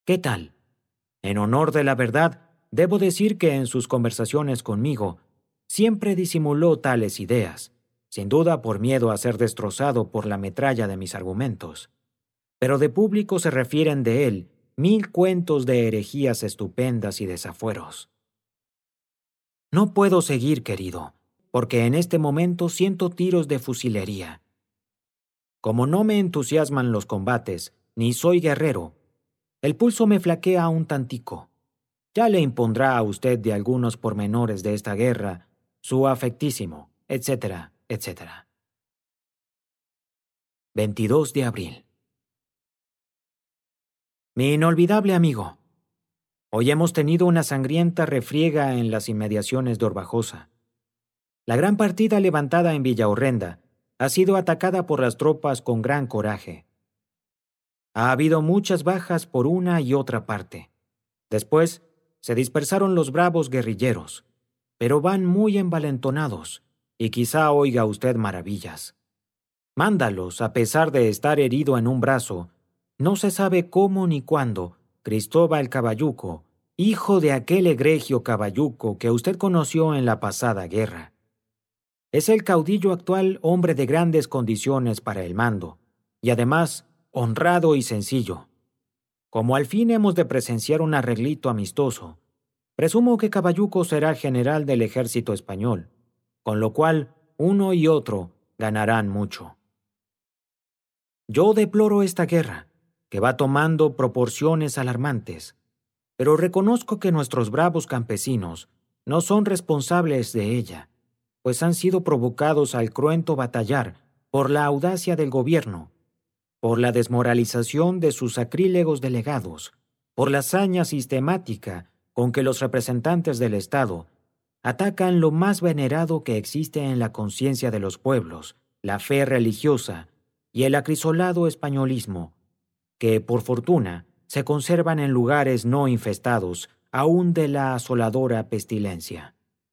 ¿Qué tal? En honor de la verdad, debo decir que en sus conversaciones conmigo siempre disimuló tales ideas, sin duda por miedo a ser destrozado por la metralla de mis argumentos. Pero de público se refieren de él 1000 cuentos de herejías estupendas y desafueros. No puedo seguir, querido, porque en este momento siento tiros de fusilería. Como no me entusiasman los combates, ni soy guerrero, el pulso me flaquea un tantico. Ya le impondrá a usted de algunos pormenores de esta guerra, su afectísimo, etcétera, etcétera. 22 de abril. Mi inolvidable amigo, hoy hemos tenido una sangrienta refriega en las inmediaciones de Orbajosa. La gran partida levantada en Villaorrenda ha sido atacada por las tropas con gran coraje. Ha habido muchas bajas por una y otra parte. Después, se dispersaron los bravos guerrilleros, pero van muy envalentonados, y quizá oiga usted maravillas. Mándalos, a pesar de estar herido en un brazo, no se sabe cómo ni cuándo, Cristóbal Caballuco, hijo de aquel egregio Caballuco que usted conoció en la pasada guerra. Es el caudillo actual hombre de grandes condiciones para el mando, y además honrado y sencillo. Como al fin hemos de presenciar un arreglito amistoso, presumo que Caballuco será general del ejército español, con lo cual uno y otro ganarán mucho. Yo deploro esta guerra, que va tomando proporciones alarmantes, pero reconozco que nuestros bravos campesinos no son responsables de ella, pues han sido provocados al cruento batallar por la audacia del gobierno, por la desmoralización de sus sacrílegos delegados, por la hazaña sistemática con que los representantes del Estado atacan lo más venerado que existe en la conciencia de los pueblos, la fe religiosa y el acrisolado españolismo, que, por fortuna, se conservan en lugares no infestados aún de la asoladora pestilencia.